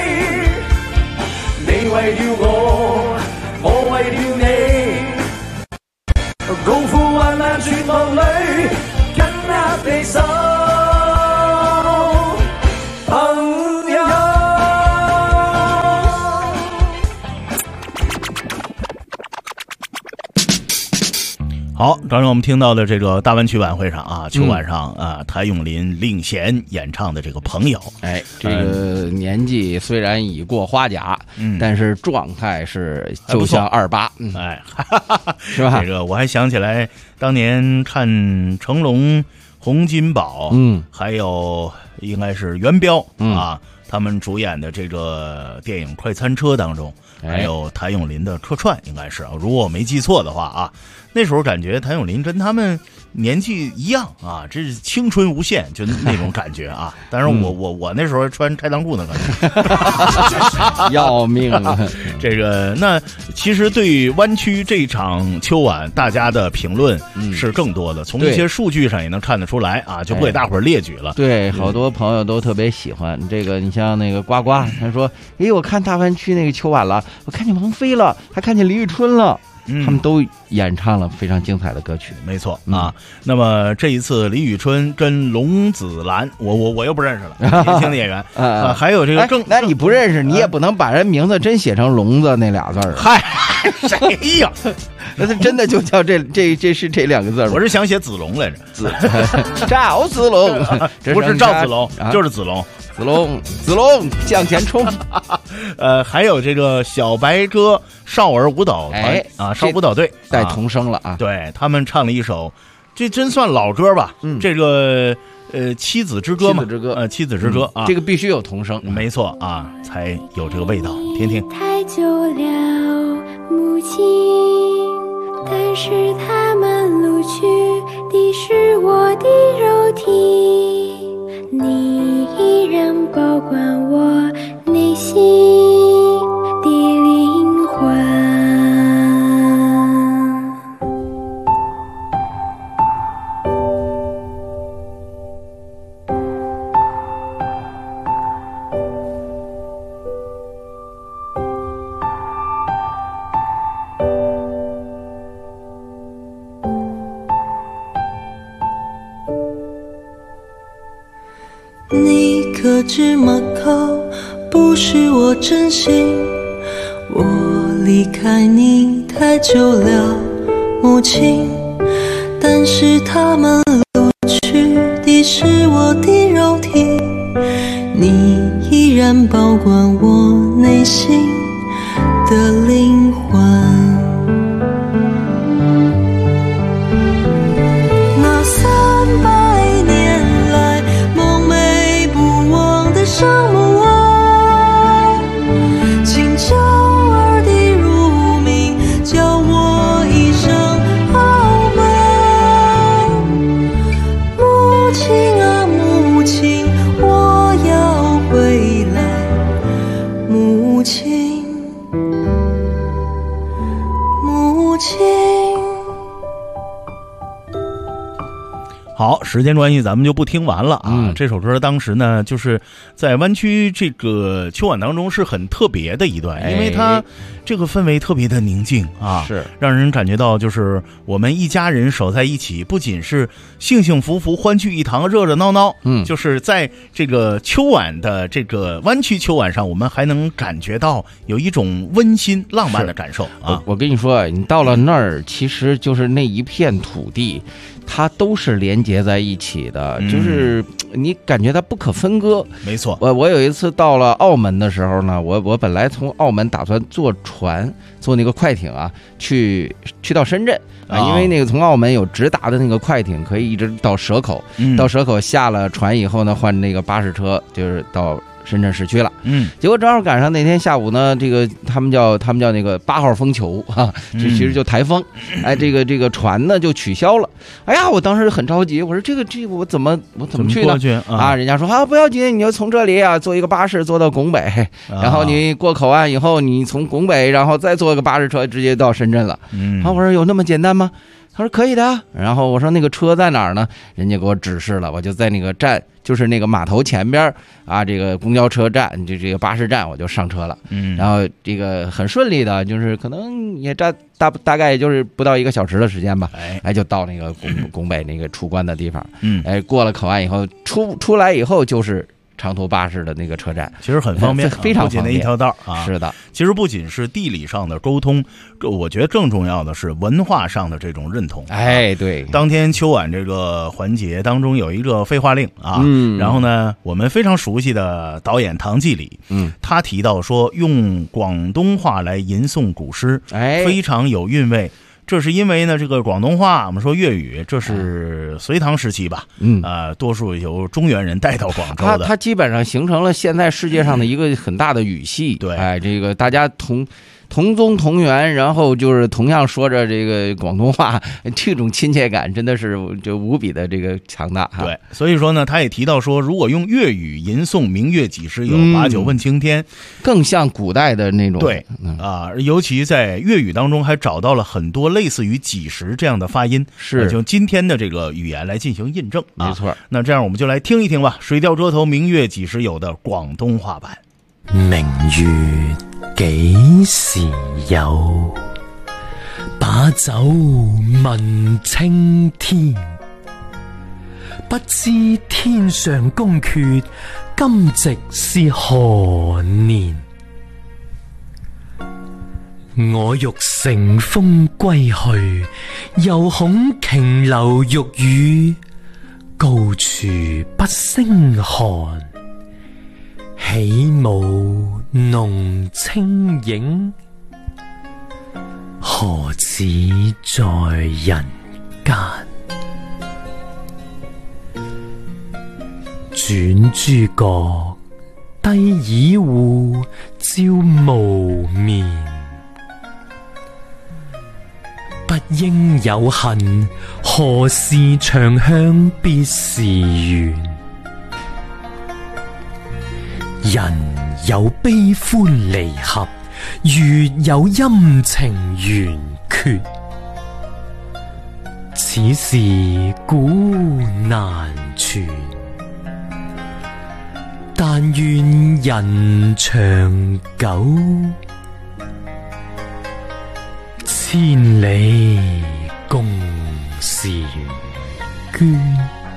你為了我，我為了你，共赴患難絕望裏，緊握你手，朋友。 好，刚才我们听到的这个大湾区晚会上啊，秋晚上谭咏麟领衔演唱的这个《朋友》， 这个年纪虽然已过花甲，但是状态是就像28，是吧？ 这个我还想起来当年看成龙、洪金宝，还有应该是元彪啊。 他们主演的这个电影《快餐车》当中，还有谭咏麟的客串，应该是如果我没记错的话啊，那时候感觉谭咏麟跟他们年纪一样啊，这是青春无限，就那种感觉啊。当然我那时候穿开裆裤呢，可能要命了。 这个那其实对于湾区这场秋晚，大家的评论是更多的，从一些数据上也能看得出来啊，就不给大伙儿列举了。 对，好多朋友都特别喜欢这个。你像那个呱呱，他说：“我看大湾区那个秋晚了，我看见王菲了，还看见李宇春了。”他们都演唱了非常精彩的歌曲， 没错啊。那么这一次李宇春跟龙子兰，我又不认识了，年轻的演员啊，还有这个那你不认识，你也不能把人名字真写成聋子那俩字儿。 嗨，谁呀？ 那他真的就叫这是这两个字吗？ 我是想写子龙来着， 赵子龙， 不是赵子龙，就是子龙。 子龙向前冲。 还有这个小白鸽少儿舞蹈团少舞蹈队带童声了啊， 对他们唱了一首，这真算老歌吧？这个妻子之歌嘛，妻子之歌啊， 这个必须有童声， 没错啊，才有这个味道。听听。 太久了，母亲，但是他们掳去的是我的肉体，你依然保管我内心的灵魂。 你可知马考不是我真心，我离开你太久了，母亲，但是他们掳去的是我的肉体，你依然保管我内心的灵魂。那300年来梦寐不忘的沙漠啊，请叫儿的乳名，叫我一声澳门。母亲啊母亲，我要回来，母亲，母亲。 好，时间关系咱们就不听完了啊。这首歌当时呢，就是在湾区这个秋晚当中是很特别的一段，因为它这个氛围特别的宁静啊， 是让人感觉到就是我们一家人守在一起，不仅是幸幸福福欢聚一堂，热热闹闹，就是在这个秋晚的这个湾区秋晚上，我们还能感觉到有一种温馨浪漫的感受啊。 我跟你说，你到了那儿，其实就是那一片土地，它都是连接在一起的，就是你感觉它不可分割。 没错， 我有一次到了澳门的时候呢，我本来从澳门打算坐船，坐那个快艇啊，去到深圳啊，因为那个从澳门有直达的那个快艇，可以一直到蛇口，到蛇口下了船以后呢，换那个巴士车，就是到深圳市区了。结果正好赶上那天下午呢，这个他们叫那个8号风球啊，这其实就台风，哎，这个船呢就取消了。哎呀，我当时很着急，我说这个我怎么去呢？啊，人家说啊不要紧，你就从这里啊坐一个巴士坐到拱北，然后你过口岸以后，你从拱北然后再坐一个巴士车直接到深圳了。然后我说有那么简单吗？他说可以的。然后我说那个车在哪儿呢？人家给我指示了，我就在那个站，就是那个码头前边啊，这个公交车站，这个巴士站，我就上车了。然后这个很顺利的，就是可能也大概就是不到1个小时的时间吧，哎，就到那个拱北那个出关的地方。哎，过了口岸以后，出来以后就是长途巴士的那个车站， 其实很方便， 非常方便， 一条道啊。 是的， 其实不仅是地理上的沟通，我觉得更重要的是文化上的这种认同。 哎，对， 当天秋晚这个环节当中有一个废话令啊，然后呢，我们非常熟悉的导演唐季礼，他提到说用广东话来吟诵古诗，非常有韵味。 这是因为呢，这个广东话，我们说粤语，这是隋唐时期吧，多数由中原人带到广州的。 它基本上形成了现在世界上的一个很大的语系。 对， 哎，这个大家同宗同源，然后就是同样说着这个广东话，这种亲切感真的是就无比的这个强大。 对，所以说呢，他也提到说，如果用粤语吟诵明月几时有，把酒问青天， 更像古代的那种。 对尤其在粤语当中还找到了很多类似于几时这样的发音， 是就今天的这个语言来进行印证。 没错。 那这样我们就来听一听吧，《水调歌头·明月几时有》的广东话版。 明月幾時有？把酒問青天，不知天上宮闕，今夕是何年？我欲乘風歸去，又恐瓊樓玉宇，高處不勝寒。起舞弄清影，何似在人間？轉朱閣，低綺戶，照無眠。不應有恨，何事長向別時圓？人有悲歡離合，月有陰晴圓缺。此事古難全，但願人長久，千里共嬋娟。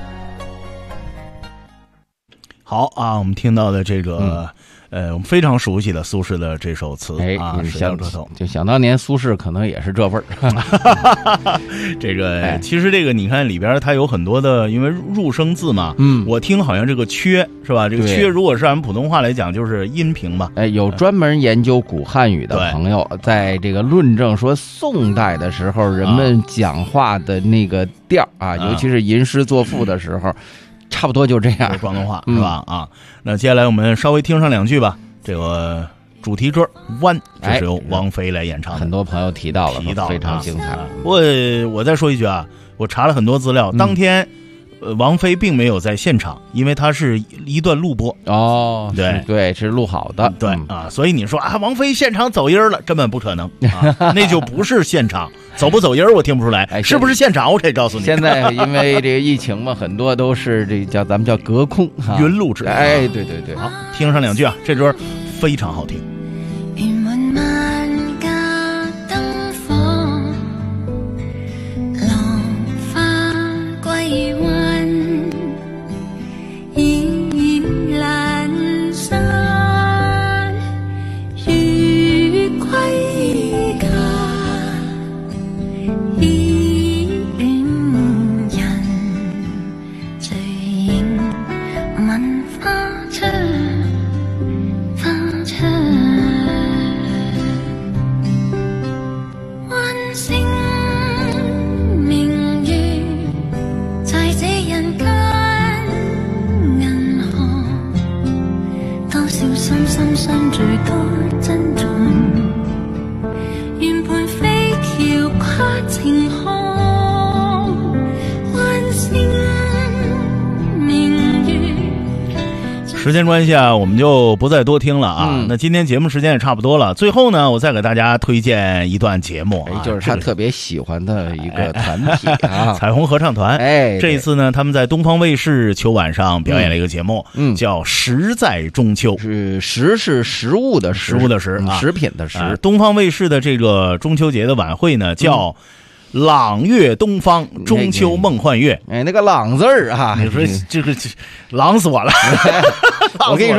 好啊，我们听到的这个我们非常熟悉的苏轼的这首词啊，水调歌头。 就想当年苏轼可能也是这味儿。 这个其实这个你看里边它有很多的，因为入声字嘛，我听好像这个缺是吧？这个缺如果是按普通话来讲就是阴平吧。 有专门研究古汉语的朋友在这个论证说，宋代的时候人们讲话的那个调啊，尤其是吟诗作赋的时候。差不多就这样， 广东话是吧？那接下来我们稍微听上两句吧。这个主题歌《湾》这是由王菲来演唱的， 很多朋友提到了，非常精彩。 我再说一句啊，我查了很多资料，当天王菲并没有在现场，因为它是一段录播哦，对，是录好的， 对所以你说啊，王菲现场走音了，根本不可能那就不是现场。走不走音我听不出来，是不是现场我可以告诉你。 现在因为这个疫情嘛，很多都是这咱们叫隔空云录制。 对， 好，听上兩句啊，這歌非常好聽。时间关系啊，我们就不再多听了啊。那今天节目时间也差不多了，最后呢，我再给大家推荐一段节目就是他特别喜欢的一个团体彩虹合唱团。这一次呢，他们在东方卫视秋晚上表演了一个节目，叫《食在中秋》。 食是食物的食物的食食品的食。 东方卫视的这个中秋节的晚会呢，叫朗月东方，中秋梦幻月。 那个朗字儿啊， 你说这个朗死我了。 我跟你说，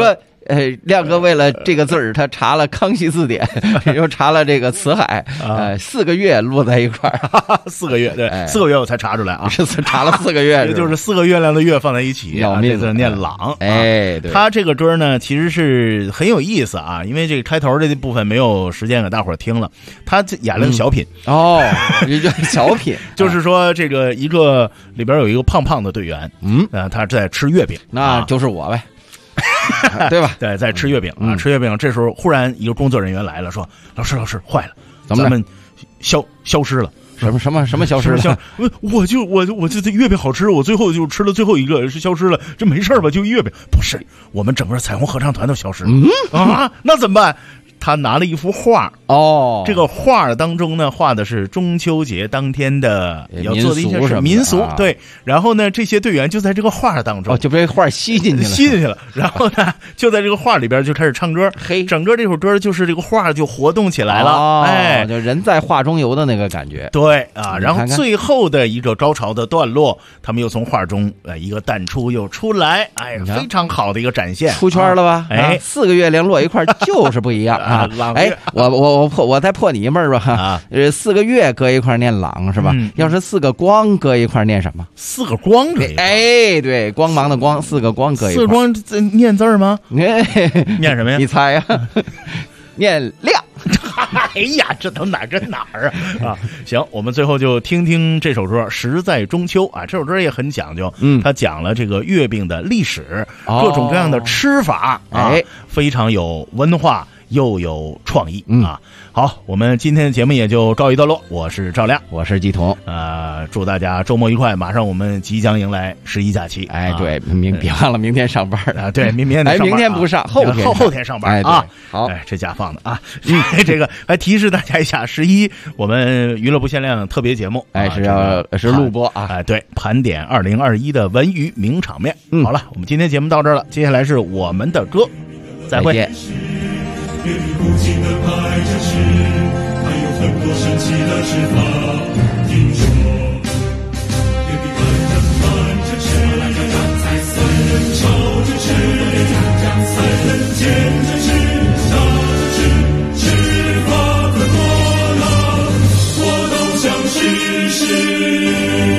亮哥为了这个字儿，他查了《康熙字典》，又查了这个辞海，4个月落在一块儿 ，4个月，对，4个月我才查出来啊， 是查了4个月， 就是4个月亮的月放在一起， 要命， 这念朗。 哎，对， 他这个歌呢，其实是很有意思啊，因为这个开头这部分没有时间给大伙儿听了，他演了个小品哦，一个小品， 就是说这个一个里边有一个胖胖的队员，他在吃月饼， 那就是我呗。对吧？ 对，在吃月饼啊，吃月饼。这时候忽然一个工作人员来了，说：“老师，坏了，咱们消失了。” 什么消失了？ 我这月饼好吃，我最后就吃了最后一个是消失了，这没事吧？就月饼不是，我们整个彩虹合唱团都消失了那怎么办？他拿了一幅画这个画当中呢，画的是中秋节当天的要做的一些事民俗，对。然后呢，这些队员就在这个画当中就被画吸进去了。 然后呢，就在这个画里边就开始唱歌，整个这首歌就是这个画就活动起来了， 就人在画中游的那个感觉。 对啊，然后最后的一个高潮的段落，他们又从画中一个淡出又出来，非常好的一个展现， 出圈了吧？4个月亮落一块就是不一样。我再破你一闷吧哈，4个月搁一块念朗是吧？要是4个光搁一块念什么 ？4个光搁一块， 对，光芒的光，4个光搁一块。 4个光念字吗？念什么呀？ 你猜呀？念亮。 哎呀，这都哪跟哪儿啊？行，我们最后就听听这首歌《时在中秋》啊。这首歌也很讲究，它讲了这个月饼的历史，各种各样的吃法非常有文化又有创意啊。好，我们今天的节目也就告一段落。我是赵亮， 我是季彤， 祝大家周末愉快。马上我们即将迎来11假期， 对，别忘了明天上班啊。对，明天得上班， 明天不上，后天上班啊。好，这假放的啊。这个还提示大家一下，11我们娱乐不限量特别节目， 是录播啊。 对，盘点2021的文娱名场面。好了，我们今天节目到这儿了，接下来是我们的歌，再会。 月饼不停地拍着吃，还有很多神奇的吃法。听说月饼慢着吃，才能炒着吃，才能煎着吃，炸着吃，吃法可多了，我都想试试。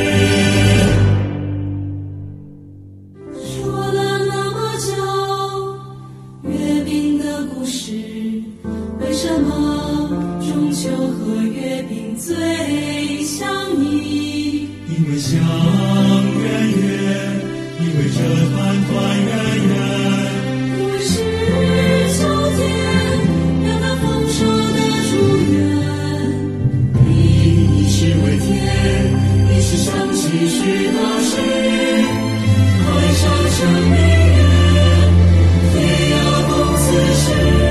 说了那么久月饼的故事，为什么中秋和月饼最像你？ 因为香圆圆，因为这团团圆圆， 因为是秋天让它丰收的祝愿。 你是为天，你是想起许多事，海上生命月，非要共此事。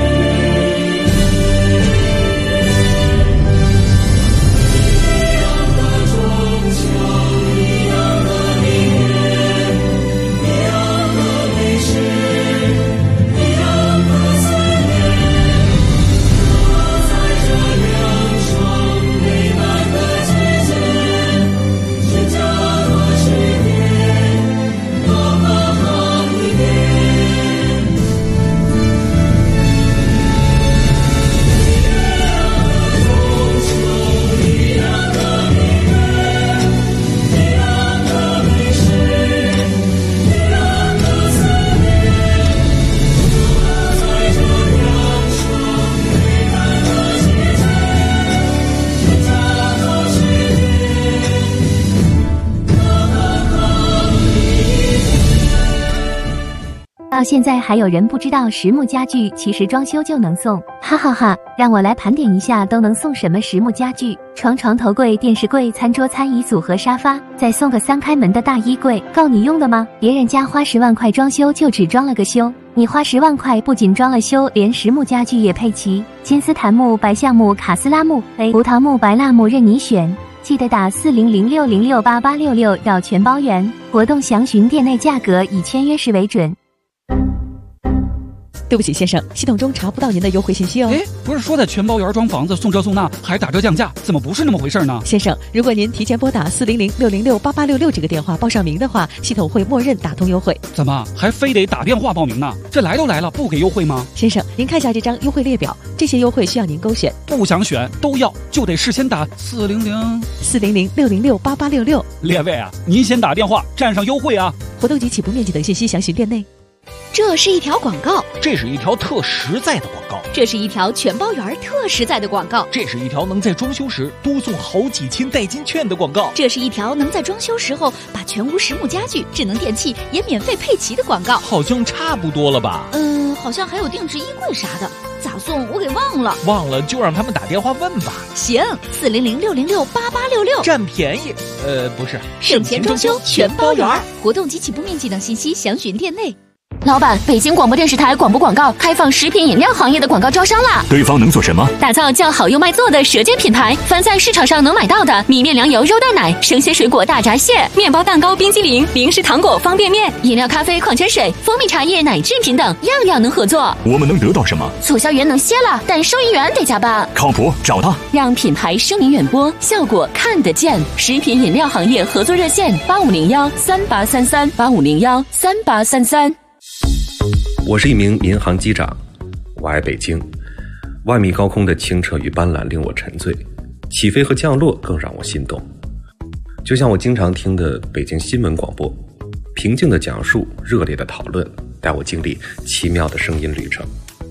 到现在还有人不知道实木家具其实装修就能送，哈哈哈！让我来盘点一下都能送什么实木家具：床、床头柜、电视柜、餐桌、餐椅组合、沙发，再送个3开门的大衣柜，够你用的吗？别人家花10万块装修就只装了个修，你花10万块不仅装了修，连实木家具也配齐，金丝檀木、白橡木、卡斯拉木、葡萄木、白蜡木任你选。记得打4006068866要全包圆，活动详询店内价格，以签约时为准。 对不起，先生，系统中查不到您的优惠信息哦。 哎，不是说在全包园装房子送这送那还打折降价，怎么不是那么回事呢？ 先生，如果您提前拨打400-606-8866这个电话报上名的话，系统会默认打通优惠。 怎么还非得打电话报名呢？这来都来了，不给优惠吗？ 先生，您看下这张优惠列表，这些优惠需要您勾选。 不想选都要，就得事先打 400-606-8866。 列位啊，您先打电话占上优惠啊！ 活动及起步面积等信息详询店内。 这是一条广告， 这是一条特实在的广告， 这是一条全包园特实在的广告， 这是一条能在装修时多送好几千代金券的广告， 这是一条能在装修时候把全屋实木家具、智能电器也免费配齐的广告。 好像差不多了吧？ 好像还有定制衣柜啥的，咋送我给忘了。 忘了就让他们打电话问吧。 行，400-606-8866， 占便宜。不是， 省钱装修全包园。活动及起步面积等信息详询店内。 老板，北京广播电视台广播广告开放食品饮料行业的广告招商啦！ 对方能做什么？ 打造叫好又卖座的舌尖品牌，凡在市场上能买到的米面粮油肉蛋奶、生鲜水果大闸蟹、面包蛋糕冰激凌、零食糖果方便面、饮料咖啡矿泉水、蜂蜜茶叶奶制品等，样样能合作。 我们能得到什么？ 促销员能歇了，但收银员得加班。 靠谱，找他， 让品牌声名远播，效果看得见。食品饮料行业合作热线8501-3833，8501-3833。 我是一名民航机长，我爱北京。万米高空的清澈与斑斓令我沉醉，起飞和降落更让我心动。就像我经常听的北京新闻广播，平静的讲述，热烈的讨论，带我经历奇妙的声音旅程。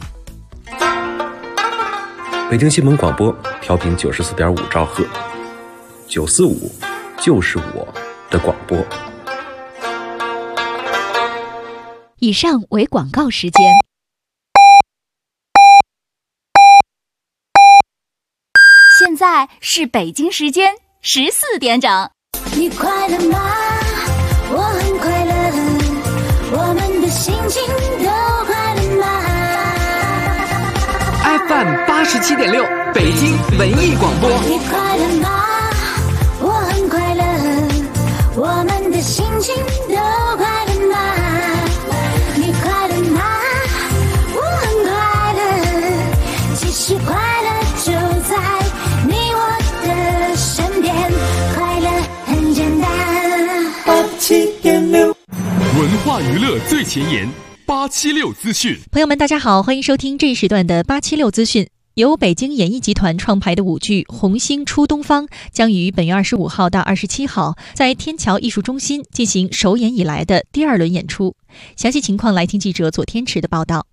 北京新闻广播调频94.5兆赫，945就是我的广播。 以上为广告时间。现在是北京时间14点整。 你快乐吗？我很快乐，我们的心情都快乐吗 ？FM 87.6，北京文艺广播。 你快乐吗？我很快乐，我们的心情都快乐吗？你快乐吗？我很快乐，其实快乐就在你我的身边，快乐很简单。87.6， 文化娱乐最前沿，876资讯。 朋友们，大家好，欢迎收听这一时段的876资讯。由北京演艺集团创排的舞剧《红星出东方》将于本月25号到27号在天桥艺术中心进行首演以来的第2轮演出。详细情况来听记者左天池的报道。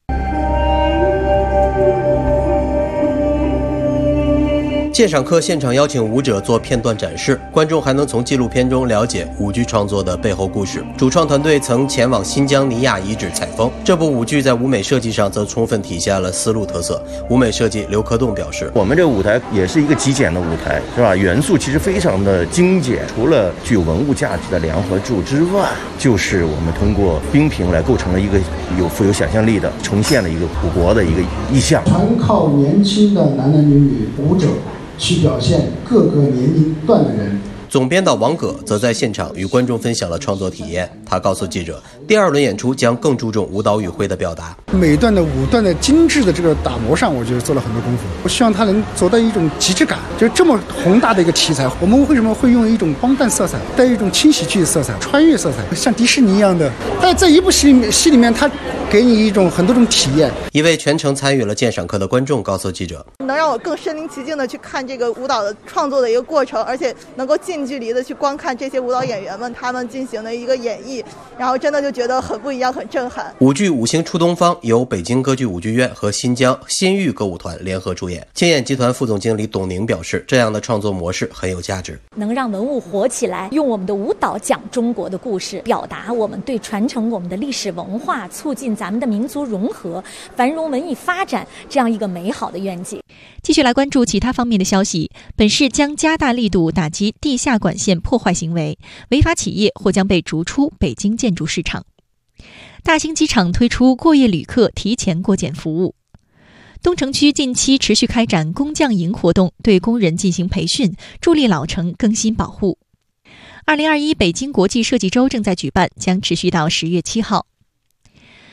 鉴赏课现场邀请舞者做片段展示，观众还能从纪录片中了解舞剧创作的背后故事。主创团队曾前往新疆尼亚遗址采风。这部舞剧在舞美设计上则充分体现了丝路特色。舞美设计刘克栋表示， 我们这个舞台也是一个极简的舞台，是吧？元素其实非常的精简，除了具有文物价值的梁和柱之外，就是我们通过冰屏来构成了一个富有想象力的，呈现了一个古国的一个意象。 全靠年轻的男男女女舞者去表现各个年龄段的人。 总编导王葛则在现场与观众分享了创作体验。他告诉记者，第2轮演出将更注重舞蹈语汇的表达。 每段的舞段的精致的这个打磨上，我觉得做了很多功夫。我希望它能走到一种极致感，就这么宏大的一个题材，我们为什么会用一种荒诞色彩，带一种轻喜剧的色彩、穿越色彩，像迪士尼一样的？但在一部戏里面，它给你一种很多种体验。 一位全程参与了鉴赏课的观众告诉记者， 能让我更身临其境的去看这个舞蹈的创作的一个过程，而且能够近距离的去观看这些舞蹈演员们他们进行的一个演绎，然后真的就觉得很不一样，很震撼。 舞剧《五星出东方》由北京歌剧舞剧院和新疆新域歌舞团联合主演。青演集团副总经理董宁表示，这样的创作模式很有价值， 能让文物活起来，用我们的舞蹈讲中国的故事，表达我们对传承我们的历史文化，促进咱们的民族融合、繁荣文艺发展这样一个美好的愿景。 继续来关注其他方面的消息。本市将加大力度打击地下管线破坏行为，违法企业或将被逐出北京建筑市场。大兴机场推出过夜旅客提前过检服务。东城区近期持续开展工匠营活动，对工人进行培训，助力老城更新保护。2021北京国际设计周正在举办，将持续到10月7号。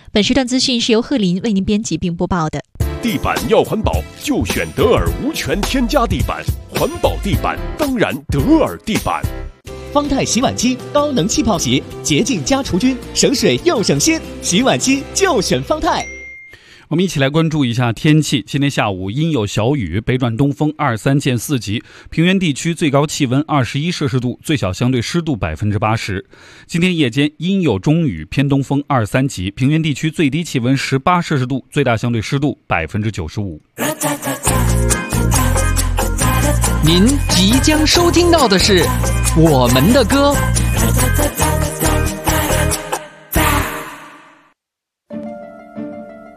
本时段资讯是由贺林为您编辑并播报的。 地板要环保，就选德尔无醛添加地板，环保地板当然德尔地板。 方太洗碗机高能气泡洗，洁净加除菌，省水又省心，洗碗机就选方太。 我们一起来关注一下天气。今天下午阴有小雨，北转东风2、3见4级，平原地区最高气温21摄氏度，最小相对湿度80%。今天夜间阴有中雨，偏东风2、3级，平原地区最低气温18摄氏度，最大相对湿度95%。 您即将收听到的是我们的歌。